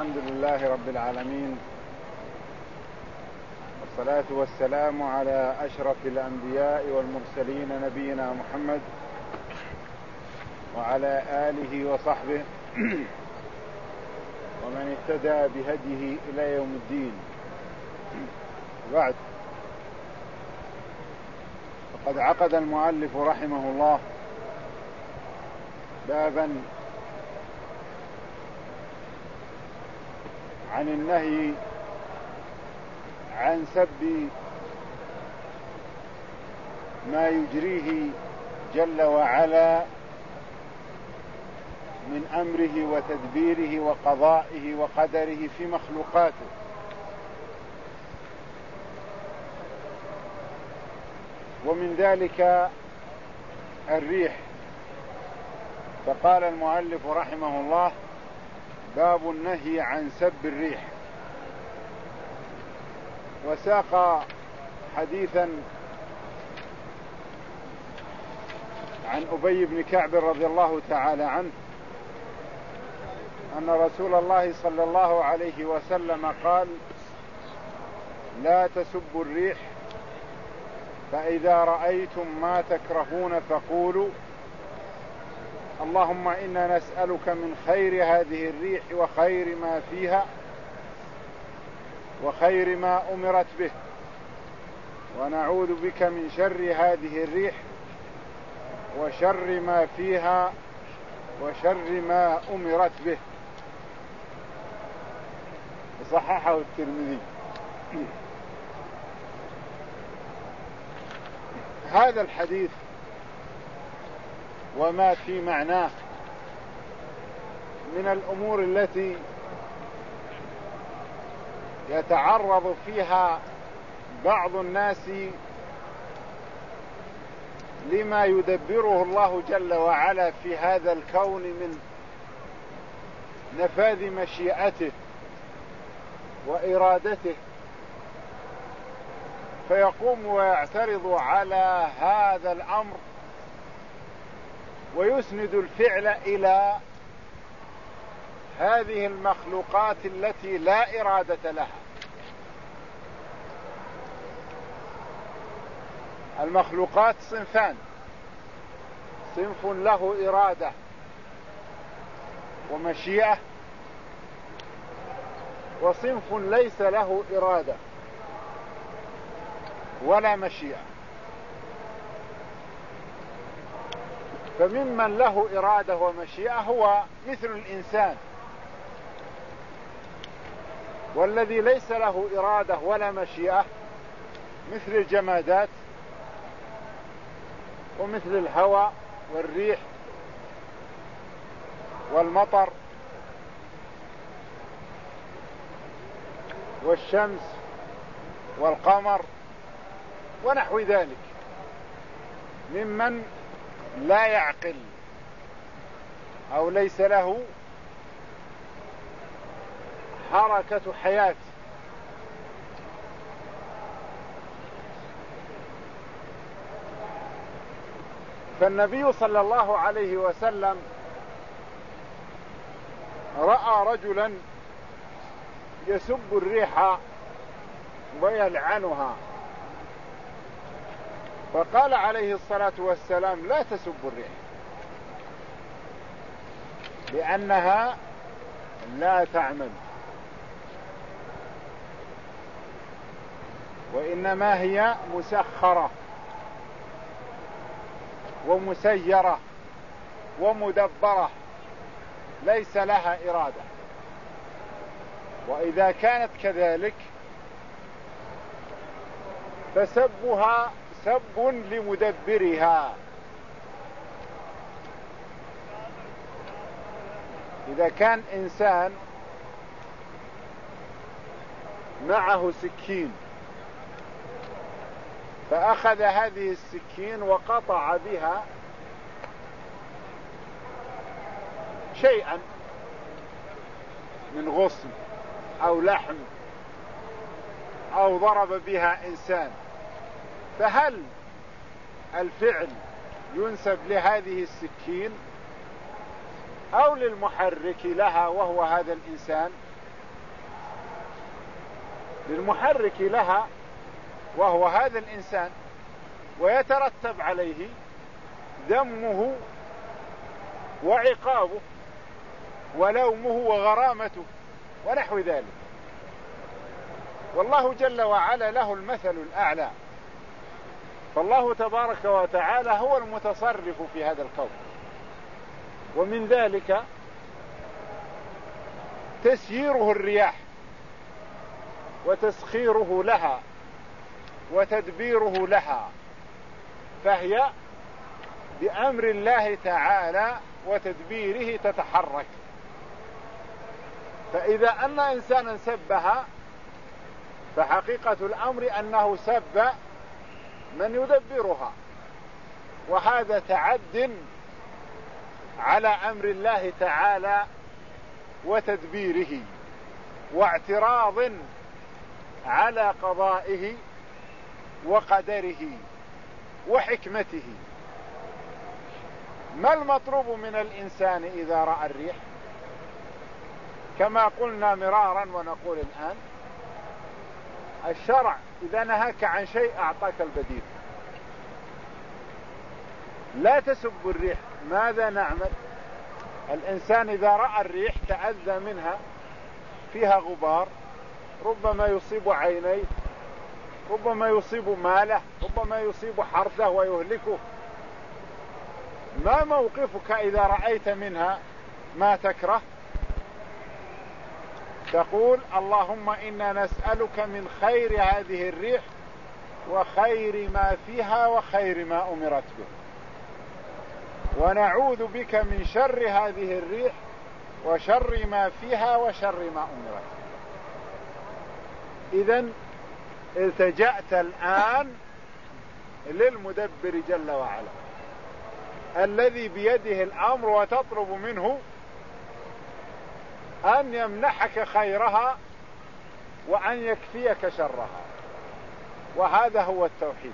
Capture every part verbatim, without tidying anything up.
الحمد لله رب العالمين، والصلاة والسلام على أشرف الأنبياء والمرسلين نبينا محمد وعلى آله وصحبه ومن اهتدى بهديه إلى يوم الدين. بعد، فقد عقد المؤلف رحمه الله بابا عن النهي عن سب ما يجريه جل وعلا من أمره وتدبيره وقضائه وقدره في مخلوقاته، ومن ذلك الريح. فقال المؤلف رحمه الله: باب النهي عن سب الريح. وساق حديثا عن أبي بن كعب رضي الله تعالى عنه أن رسول الله صلى الله عليه وسلم قال: لا تسبوا الريح، فإذا رأيتم ما تكرهون فقولوا اللهم إنا نسألك من خير هذه الريح وخير ما فيها وخير ما أمرت به، ونعوذ بك من شر هذه الريح وشر ما فيها وشر ما أمرت به. صححه الترمذي. هذا الحديث وما في معناه من الأمور التي يتعرض فيها بعض الناس لما يدبره الله جل وعلا في هذا الكون من نفاذ مشيئته وإرادته، فيقوم ويعترض على هذا الأمر ويسند الفعل إلى هذه المخلوقات التي لا إرادة لها. المخلوقات صنفان: صنف له إرادة ومشيئة، وصنف ليس له إرادة ولا مشيئة. فممن له إرادة ومشيئة هو مثل الإنسان، والذي ليس له إرادة ولا مشيئة مثل الجمادات ومثل الهواء والريح والمطر والشمس والقمر ونحو ذلك، ممن لا يعقل أو ليس له حركة حياة. فالنبي صلى الله عليه وسلم رأى رجلا يسب الريح ويلعنها، فقال عليه الصلاة والسلام: لا تسبوا الريح، لأنها لا تعمل، وإنما هي مسخرة ومسيرة ومدبرة، ليس لها إرادة. وإذا كانت كذلك فسبها سب لمدبرها. إذا كان إنسان معه سكين فأخذ هذه السكين وقطع بها شيئا من غصن أو لحم أو ضرب بها إنسان، فهل الفعل ينسب لهذه السكين أو للمحرك لها وهو هذا الإنسان؟ للمحرك لها وهو هذا الإنسان، ويترتب عليه ذمه وعقابه ولومه وغرامته ونحو ذلك. والله جل وعلا له المثل الأعلى، فالله تبارك وتعالى هو المتصرف في هذا الكون، ومن ذلك تسييره الرياح وتسخيره لها وتدبيره لها، فهي بأمر الله تعالى وتدبيره تتحرك. فإذا أن إنسانا سبها فحقيقة الأمر أنه سب من يدبرها، وهذا تعد على أمر الله تعالى وتدبيره، واعتراض على قضائه وقدره وحكمته. ما المطلوب من الإنسان إذا رأى الريح؟ كما قلنا مرارا ونقول الآن، الشرع إذا نهاك عن شيء أعطاك البديل. لا تسب الريح. ماذا نعمل؟ الإنسان إذا رأى الريح تأذى منها، فيها غبار، ربما يصيب عينيه، ربما يصيب ماله، ربما يصيب حرثه ويهلكه. ما موقفك إذا رأيت منها ما تكره؟ تقول اللهم إنا نسألك من خير هذه الريح وخير ما فيها وخير ما أمرت به، ونعوذ بك من شر هذه الريح وشر ما فيها وشر ما أمرت. إذن التجأت الآن للمدبر جل وعلا الذي بيده الأمر، وتطلب منه أن يمنحك خيرها وأن يكفيك شرها. وهذا هو التوحيد،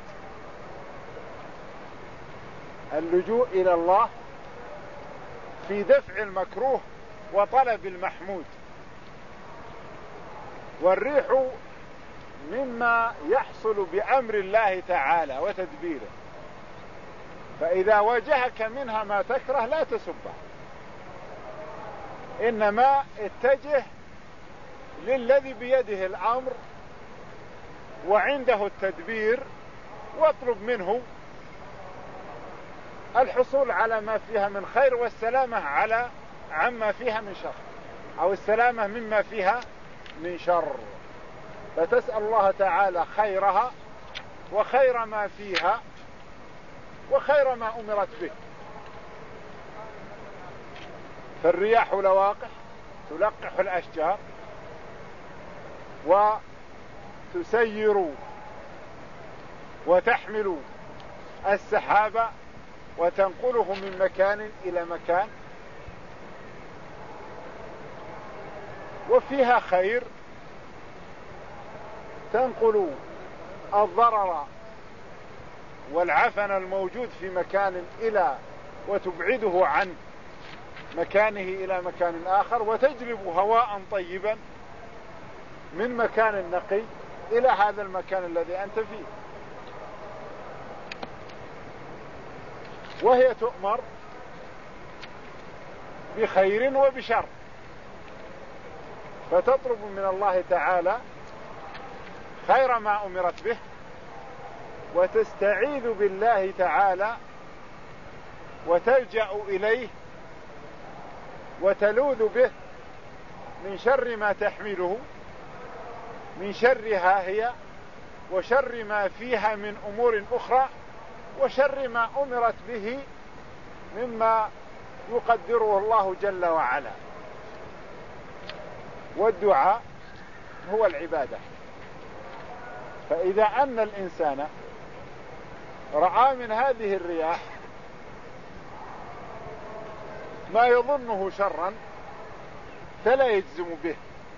اللجوء إلى الله في دفع المكروه وطلب المحمود. والريح مما يحصل بأمر الله تعالى وتدبيره، فإذا واجهك منها ما تكره لا تسبه، إنما اتجه للذي بيده الأمر وعنده التدبير، واطلب منه الحصول على ما فيها من خير والسلامة على عما فيها من شر، أو السلامة مما فيها من شر. فتسأل الله تعالى خيرها وخير ما فيها وخير ما أمرت به. فالرياح لواقح تلقح الأشجار وتسير وتحمل السحاب وتنقله من مكان إلى مكان، وفيها خير، تنقل الضرر والعفن الموجود في مكان إلى وتبعده عن مكانه إلى مكان آخر، وتجلب هواء طيبا من مكان نقي إلى هذا المكان الذي أنت فيه. وهي تؤمر بخير وبشر، فتطلب من الله تعالى خير ما أمرت به، وتستعيذ بالله تعالى وتلجأ إليه وتلوذ به من شر ما تحمله، من شرها هي وشر ما فيها من أمور أخرى، وشر ما أمرت به مما يقدره الله جل وعلا. والدعاء هو العبادة. فإذا أن الإنسان رأى من هذه الرياح ما يظنه شرا فلا يجزم به،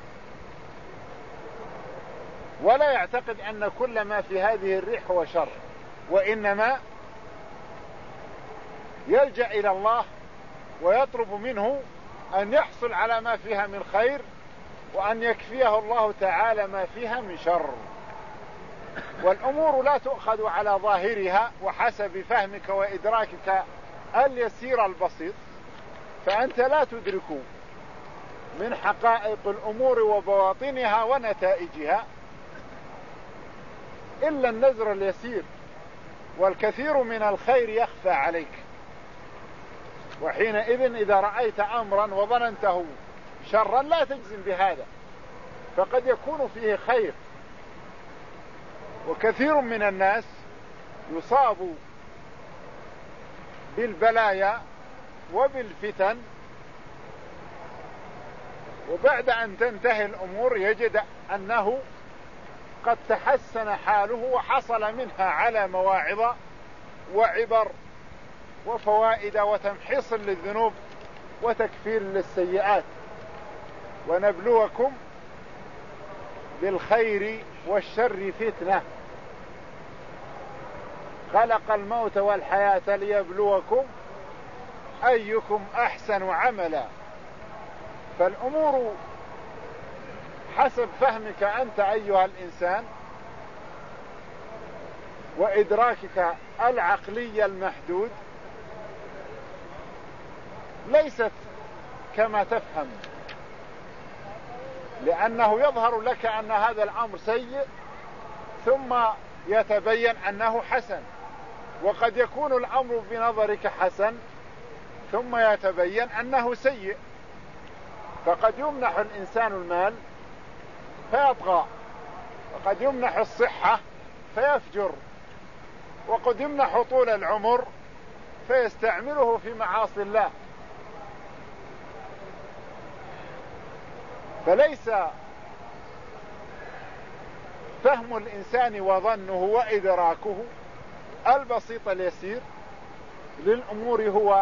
ولا يعتقد أن كل ما في هذه الريح هو شر، وإنما يلجأ إلى الله ويطلب منه أن يحصل على ما فيها من خير وأن يكفيه الله تعالى ما فيها من شر. والأمور لا تؤخذ على ظاهرها وحسب فهمك وإدراكك اليسير البسيط، فأنت لا تدرك من حقائق الأمور وبواطنها ونتائجها إلا النزر اليسير، والكثير من الخير يخفى عليك. وحينئذ إذا رأيت أمرا وظننته شرا لا تجزم بهذا، فقد يكون فيه خير. وكثير من الناس يصاب بالبلايا وبالفتن، وبعد أن تنتهي الأمور يجد أنه قد تحسن حاله وحصل منها على مواعظ وعبر وفوائد وتمحيص للذنوب وتكفير للسيئات. ونبلوكم بالخير والشر فتنة، خلق الموت والحياة ليبلوكم أيكم أحسن عملا. فالأمور حسب فهمك أنت أيها الإنسان وإدراكك العقلي المحدود ليست كما تفهم، لأنه يظهر لك أن هذا الأمر سيء ثم يتبين أنه حسن، وقد يكون الأمر بنظرك حسن ثم يتبين أنه سيء. فقد يمنح الإنسان المال فيطغى، وقد يمنح الصحة فيفجر، وقد يمنح طول العمر فيستعمله في معاصي الله. فليس فهم الإنسان وظنه وإدراكه البسيط اليسير للأمور هو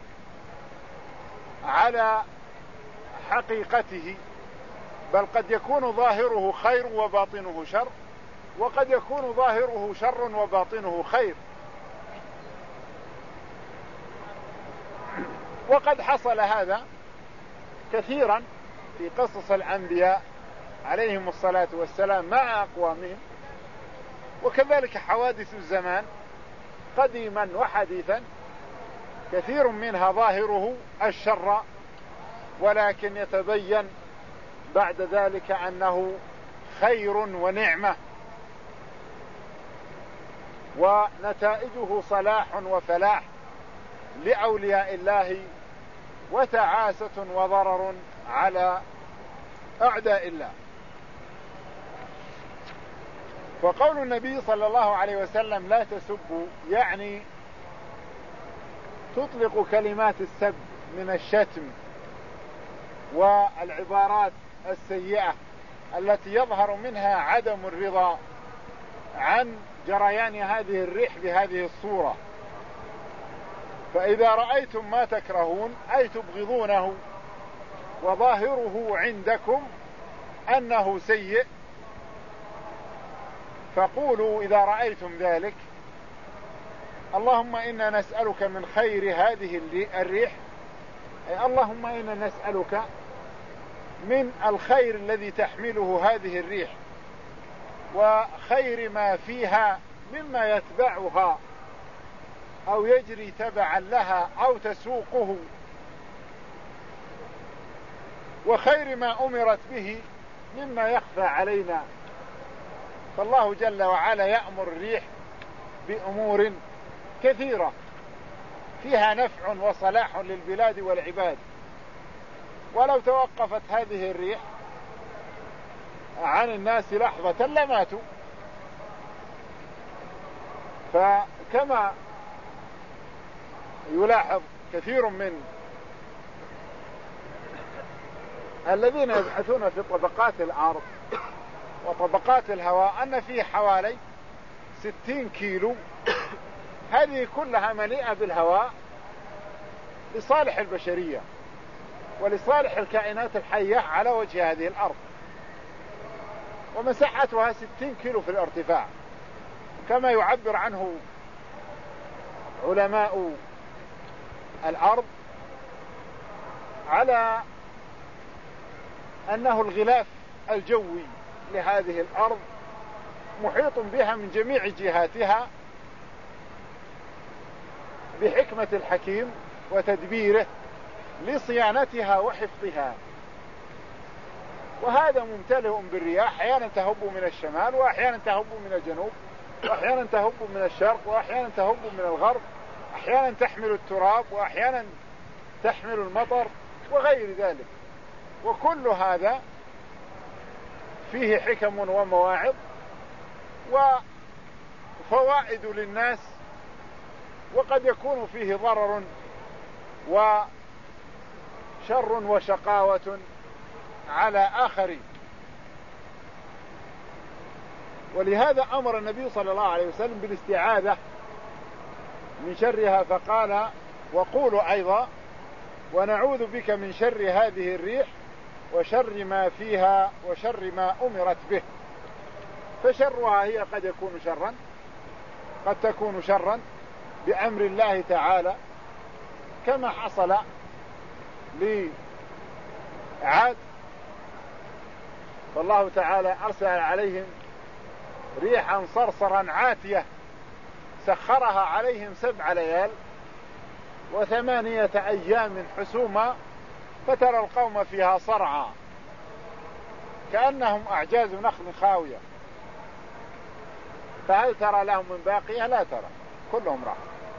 على حقيقته، بل قد يكون ظاهره خير وباطنه شر، وقد يكون ظاهره شر وباطنه خير. وقد حصل هذا كثيرا في قصص الأنبياء عليهم الصلاة والسلام مع أقوامهم، وكذلك حوادث الزمان قديما وحديثا كثير منها ظاهره الشر، ولكن يتبين بعد ذلك أنه خير ونعمة، ونتائجه صلاح وفلاح لأولياء الله وتعاسة وضرر على أعداء الله. وقول النبي صلى الله عليه وسلم لا تسبوا يعني تطلق كلمات السب من الشتم والعبارات السيئة التي يظهر منها عدم الرضا عن جريان هذه الريح بهذه الصورة. فإذا رأيتم ما تكرهون أي تبغضونه وظاهره عندكم أنه سيء، فقولوا إذا رأيتم ذلك اللهم إنا نسألك من خير هذه الريح، أي اللهم إنا نسألك من الخير الذي تحمله هذه الريح وخير ما فيها مما يتبعها أو يجري تبعا لها أو تسوقه، وخير ما أمرت به مما يخفى علينا. فالله جل وعلا يأمر الريح بأمور كثيرة فيها نفع وصلاح للبلاد والعباد، ولو توقفت هذه الريح عن الناس لحظة لماتوا. فكما يلاحظ كثير من الذين يبحثون في طبقات الأرض وطبقات الهواء أن فيه حوالي ستين كيلو هذه كلها مليئة بالهواء لصالح البشرية ولصالح الكائنات الحية على وجه هذه الأرض، ومساحتها ستين كيلو في الارتفاع، كما يعبر عنه علماء الأرض على أنه الغلاف الجوي لهذه الأرض محيط بها من جميع جهاتها بحكمة الحكيم وتدبيره لصيانتها وحفظها. وهذا ممتلئ بالرياح، أحيانا تهب من الشمال وأحيانا تهب من الجنوب وأحيانا تهب من الشرق وأحيانا تهب من الغرب، أحيانا تحمل التراب وأحيانا تحمل المطر وغير ذلك. وكل هذا فيه حكم ومواعظ وفوائد للناس، وقد يكون فيه ضرر وشر وشقاوة على آخرين. ولهذا أمر النبي صلى الله عليه وسلم بالاستعاذة من شرها، فقال: وقولوا أيضا: ونعوذ بك من شر هذه الريح وشر ما فيها وشر ما أمرت به. فشرها هي قد يكون شرا، قد تكون شرا بأمر الله تعالى، كما حصل لعاد، فالله تعالى أرسل عليهم ريحا صرصرا عاتية سخرها عليهم سبع ليال وثمانية أيام حسوما، فترى القوم فيها صرعى كأنهم أعجاز نخل خاوية، فهل ترى لهم من باقية؟ لا ترى، كلهم راح.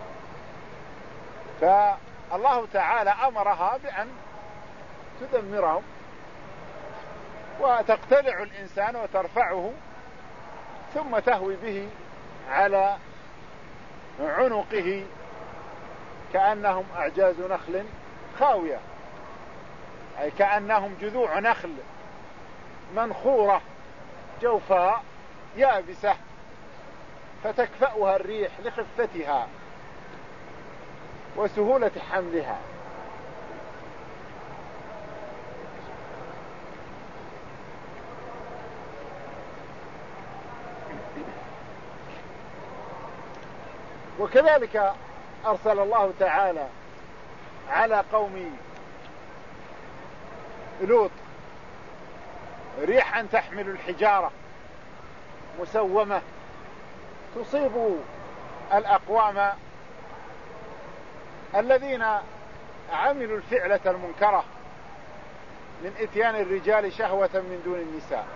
فالله تعالى أمرها بأن تدمرهم وتقتلع الإنسان وترفعه ثم تهوي به على عنقه كأنهم أعجاز نخل خاوية، أي كأنهم جذوع نخل منخورة جوفاء يابسة، فتكفأها الريح لخفتها وسهولة حملها. وكذلك أرسل الله تعالى على قوم لوط ريحا تحمل الحجارة مسومة تصيب الأقوام الذين عملوا الفعلة المنكرة من إتيان الرجال شهوة من دون النساء.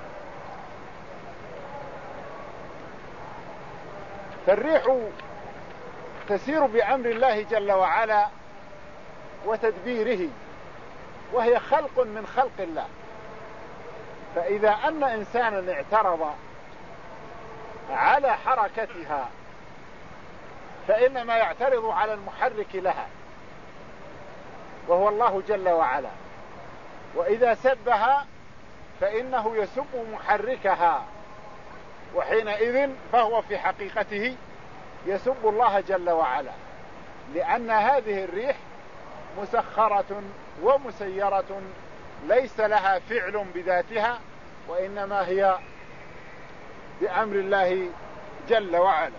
فالريح تسير بأمر الله جل وعلا وتدبيره، وهي خلق من خلق الله. فإذا أن إنسانا اعترض على حركتها فإنما يعترض على المحرك لها وهو الله جل وعلا، وإذا سبها فإنه يسب محركها، وحينئذ فهو في حقيقته يسب الله جل وعلا، لأن هذه الريح مسخرة ومسيرة ليس لها فعل بذاتها، وإنما هي بأمر الله جل وعلا.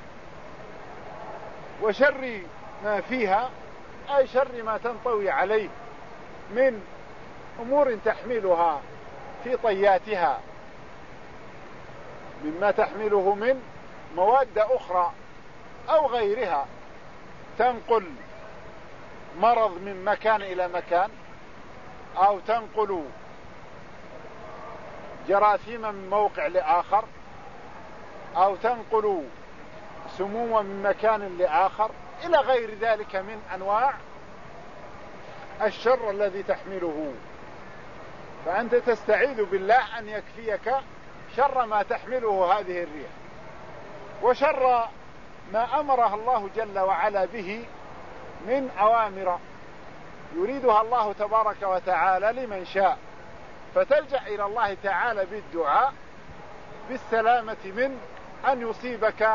وشر ما فيها أي شر ما تنطوي عليه من أمور تحملها في طياتها، مما تحمله من مواد أخرى أو غيرها تنقل مرض من مكان إلى مكان، أو تنقل جراثيم من موقع لآخر، أو تنقل سموم من مكان لآخر، إلى غير ذلك من أنواع الشر الذي تحمله. فأنت تستعيذ بالله أن يكفيك شر ما تحمله هذه الريح، وشر ما أمرها الله جل وعلا به من أوامر يريدها الله تبارك وتعالى لمن شاء، فتلجأ إلى الله تعالى بالدعاء بالسلامة من أن يصيبك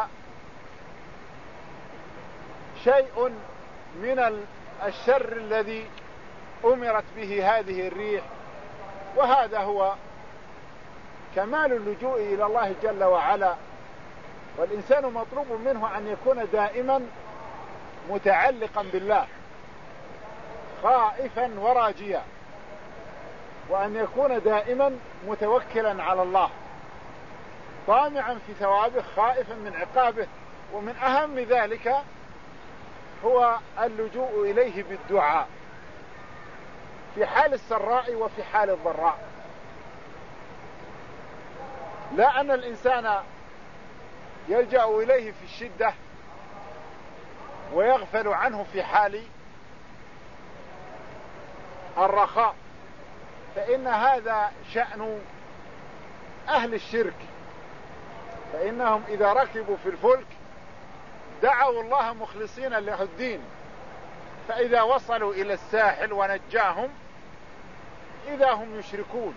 شيء من الشر الذي أمرت به هذه الريح. وهذا هو كمال اللجوء إلى الله جل وعلا، والإنسان مطلوب منه أن يكون دائما متعلقا بالله خائفا وراجيا، وأن يكون دائما متوكلا على الله طامعا في ثوابه خائفا من عقابه. ومن أهم ذلك هو اللجوء إليه بالدعاء في حال السراء وفي حال الضراء. لا أن الإنسان يلجأ إليه في الشدة ويغفل عنه في حال الرخاء، فإن هذا شأن أهل الشرك، فإنهم إذا ركبوا في الفلك دعوا الله مخلصين له الدين، فإذا وصلوا إلى الساحل ونجاهم إذا هم يشركون.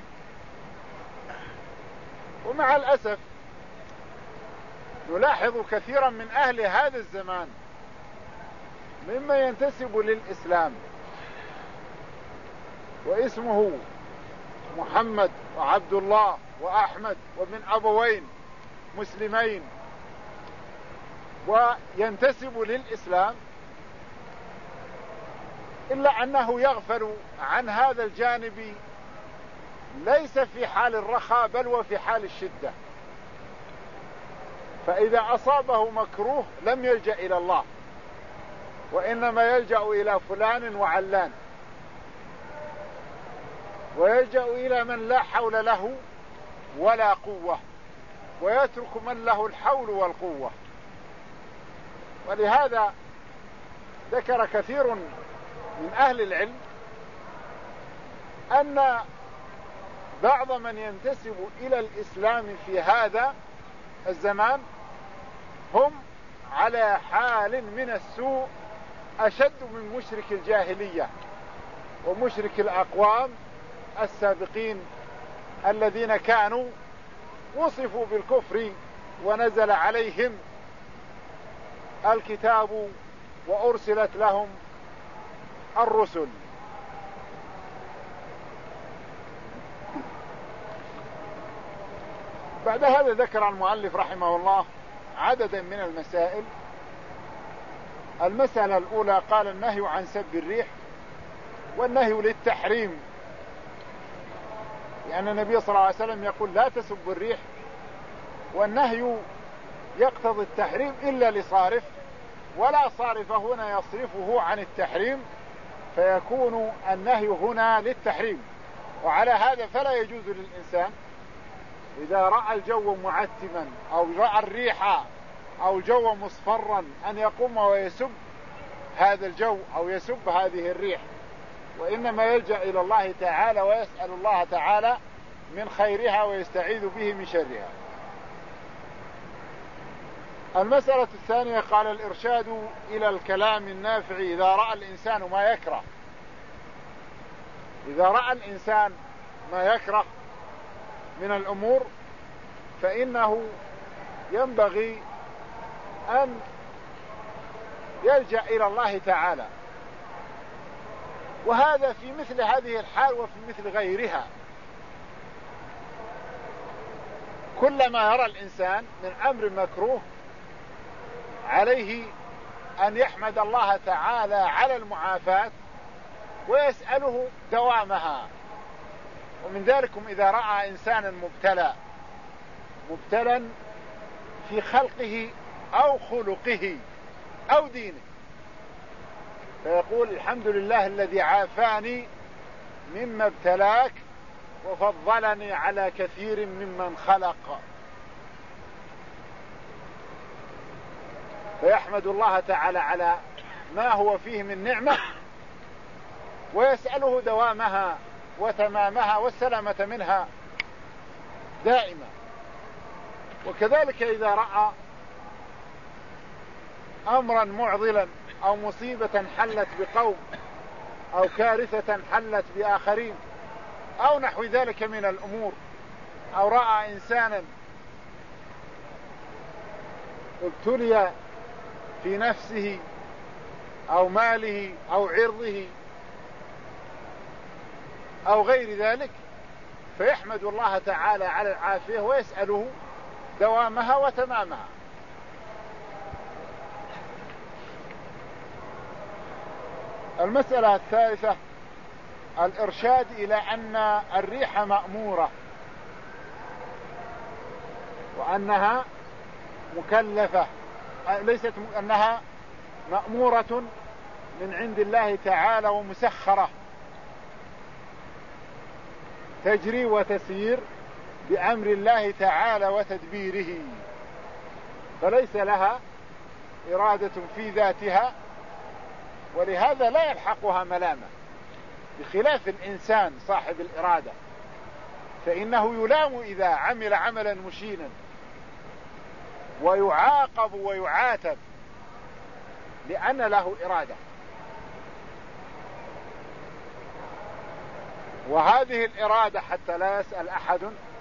ومع الأسف نلاحظ كثيرا من أهل هذا الزمان مما ينتسب للإسلام واسمه محمد وعبد الله وأحمد ومن أبوين مسلمين وينتسب للإسلام، إلا أنه يغفل عن هذا الجانب ليس في حال الرخاء بل وفي حال الشدة. فإذا أصابه مكروه لم يلجأ إلى الله، وإنما يلجأ إلى فلان وعلان، ويلجأ إلى من لا حول له ولا قوة، ويترك من له الحول والقوة. ولهذا ذكر كثير من أهل العلم أن بعض من ينتسب إلى الإسلام في هذا الزمان هم على حال من السوء أشد من مشرك الجاهلية ومشرك الأقوام السابقين الذين كانوا وصفوا بالكفر ونزل عليهم الكتاب وأرسلت لهم الرسل. بعد هذا ذكر المؤلف رحمه الله عددا من المسائل. المسألة الأولى قال النهي عن سب الريح، والنهي للتحريم، لأن النبي صلى الله عليه وسلم يقول لا تسبوا الريح، والنهي يقتضي التحريم إلا لصارف، ولا صارف هنا يصرفه عن التحريم، فيكون النهي هنا للتحريم. وعلى هذا فلا يجوز للإنسان إذا رأى الجو معتما أو رأى الريح أو الجو مصفرا أن يقوم ويسب هذا الجو أو يسب هذه الريح، وإنما يلجأ إلى الله تعالى ويسأل الله تعالى من خيرها ويستعيذ به من شرها. المسألة الثانية قال الإرشاد إلى الكلام النافع إذا رأى الإنسان ما يكره. إذا رأى الإنسان ما يكره من الأمور فإنه ينبغي أن يلجأ إلى الله تعالى، وهذا في مثل هذه الحال وفي مثل غيرها. كلما يرى الإنسان من أمر مكروه عليه أن يحمد الله تعالى على المعافاة ويسأله دوامها. ومن ذلكم إذا رأى إنسانا مبتلى مبتلا في خلقه أو خلقه أو دينه فيقول الحمد لله الذي عافاني مما ابتلاك وفضلني على كثير ممن خلق، فيحمد الله تعالى على ما هو فيه من نعمة ويسأله دوامها وتمامها والسلامة منها دائما. وكذلك إذا رأى أمرا معضلا أو مصيبة حلت بقوم أو كارثة حلت بآخرين أو نحو ذلك من الأمور، أو رأى إنسانا ابتلي في نفسه أو ماله أو عرضه أو غير ذلك فيحمد الله تعالى على العافية ويسأله دوامها وتمامها. المسألة الثالثة الإرشاد إلى أن الريح مأمورة وأنها مكلفة، ليست أنها مأمورة من عند الله تعالى ومسخرة تجري وتسير بأمر الله تعالى وتدبيره، فليس لها إرادة في ذاتها، ولهذا لا يلحقها ملامة، بخلاف الإنسان صاحب الإرادة فإنه يلام إذا عمل عملا مشينا ويعاقب ويعاتب لأن له إرادة. وهذه الإرادة حتى لا يسأل أحد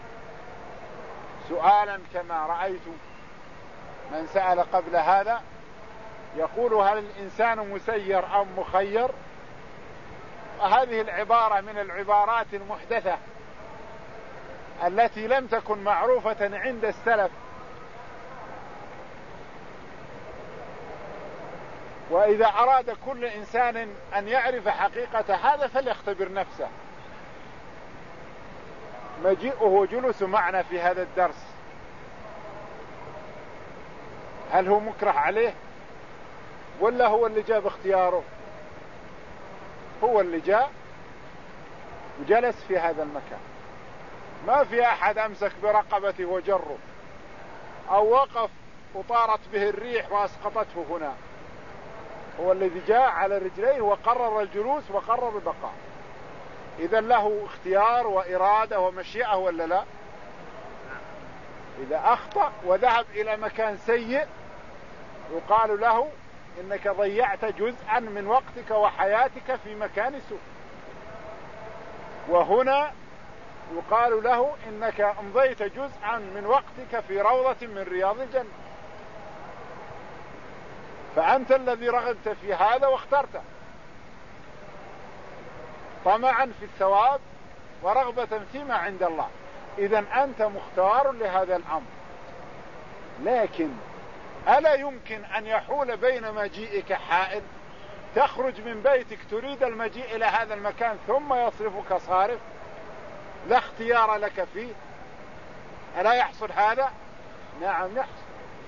سؤالا كما رأيت من سأل قبل هذا يقول هل الإنسان مسير أم مخير؟ وهذه العبارة من العبارات المحدثة التي لم تكن معروفة عند السلف، وإذا أراد كل إنسان أن يعرف حقيقة هذا فليختبر نفسه. مجيئه وجلوس معنا في هذا الدرس هل هو مكره عليه ولا هو اللي جاء باختياره؟ هو اللي جاء وجلس في هذا المكان، ما في أحد أمسك برقبته وجره أو وقف وطارت به الريح وأسقطته هنا، هو الذي جاء على رجليه وقرر الجلوس وقرر البقاء. إذا له اختيار وإرادة ومشيئة ولا لا؟ إذا أخطأ وذهب إلى مكان سيء يقال له إنك ضيعت جزءا من وقتك وحياتك في مكان سوء، وهنا يقال له إنك امضيت جزءا من وقتك في روضة من رياض الجنة، فأنت الذي رغبت في هذا واخترته طمعا في الثواب ورغبة فيما عند الله. إذن أنت مختار لهذا الأمر، لكن ألا يمكن أن يحول بين مجيئك حائل؟ تخرج من بيتك تريد المجيء إلى هذا المكان ثم يصرفك صارف لا اختيار لك فيه، ألا يحصل هذا؟ نعم يحصل.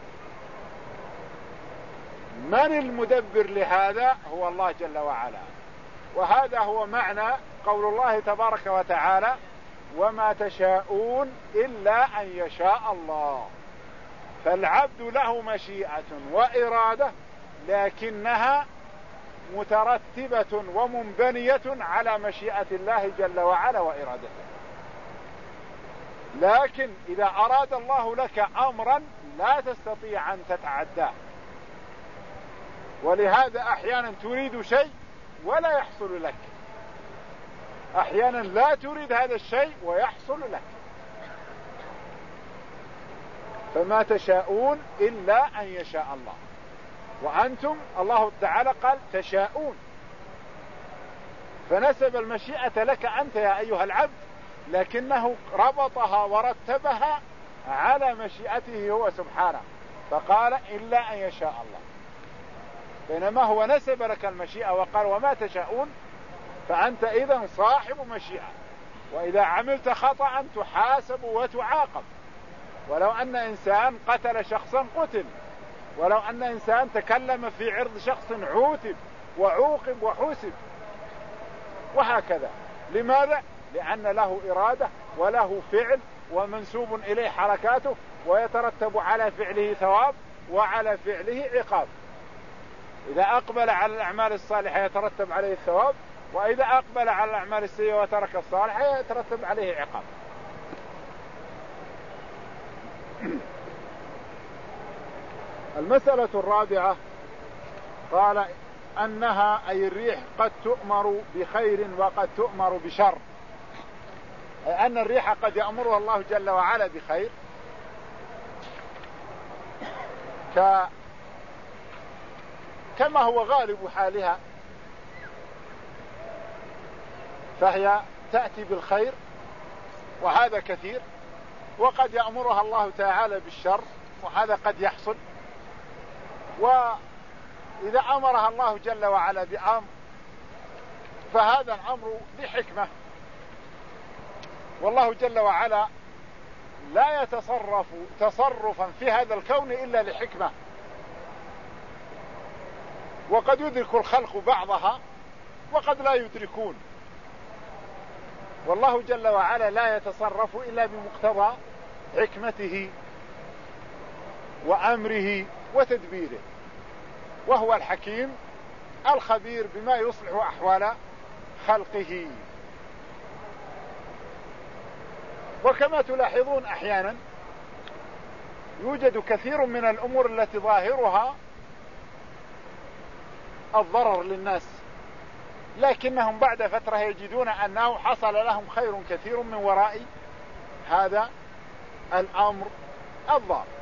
من المدبر لهذا؟ هو الله جل وعلا. وهذا هو معنى قول الله تبارك وتعالى وما تشاءون إلا أن يشاء الله. فالعبد له مشيئة وإرادة لكنها مترتبة ومنبنية على مشيئة الله جل وعلا وإرادته. لكن إذا أراد الله لك أمرا لا تستطيع أن تتعداه، ولهذا أحيانا تريد شيء ولا يحصل لك، أحيانا لا تريد هذا الشيء ويحصل لك. فما تشاءون إلا أن يشاء الله، وأنتم الله تعالى قال تشاءون، فنسب المشيئة لك أنت يا أيها العبد، لكنه ربطها ورتبها على مشيئته هو سبحانه، فقال إلا أن يشاء الله، بينما هو نسب لك المشيئة وقال وما تشاءون، فأنت إذن صاحب مشيئة، وإذا عملت خطأ تحاسب وتعاقب. ولو أن إنسان قتل شخصا قتل، ولو أن إنسان تكلم في عرض شخص عوتب وعوقب وحوسب، وهكذا. لماذا؟ لأن له إرادة وله فعل ومنسوب إليه حركاته، ويترتب على فعله ثواب وعلى فعله عقاب. إذا أقبل على الأعمال الصالحة يترتب عليه الثواب، وإذا أقبل على الأعمال السيئة وترك الصالحة يترتب عليه عقاب. المسألة الرابعة قال أنها أي الريح قد تؤمر بخير وقد تؤمر بشر، أي أن الريح قد يأمرها الله جل وعلا بخير ك... كما هو غالب حالها، فهي تأتي بالخير وهذا كثير، وقد يأمرها الله تعالى بالشر وهذا قد يحصل. وإذا أمرها الله جل وعلا بأمر فهذا الأمر لحكمة، والله جل وعلا لا يتصرف تصرفا في هذا الكون إلا لحكمة، وقد يدرك الخلق بعضها وقد لا يدركون، والله جل وعلا لا يتصرف إلا بمقتضى حكمته وأمره وتدبيره، وهو الحكيم الخبير بما يصلح أحوال خلقه. وكما تلاحظون أحيانا يوجد كثير من الأمور التي ظاهرها الضرر للناس، لكنهم بعد فترة يجدون أنه حصل لهم خير كثير من وراء هذا الأمر الضار.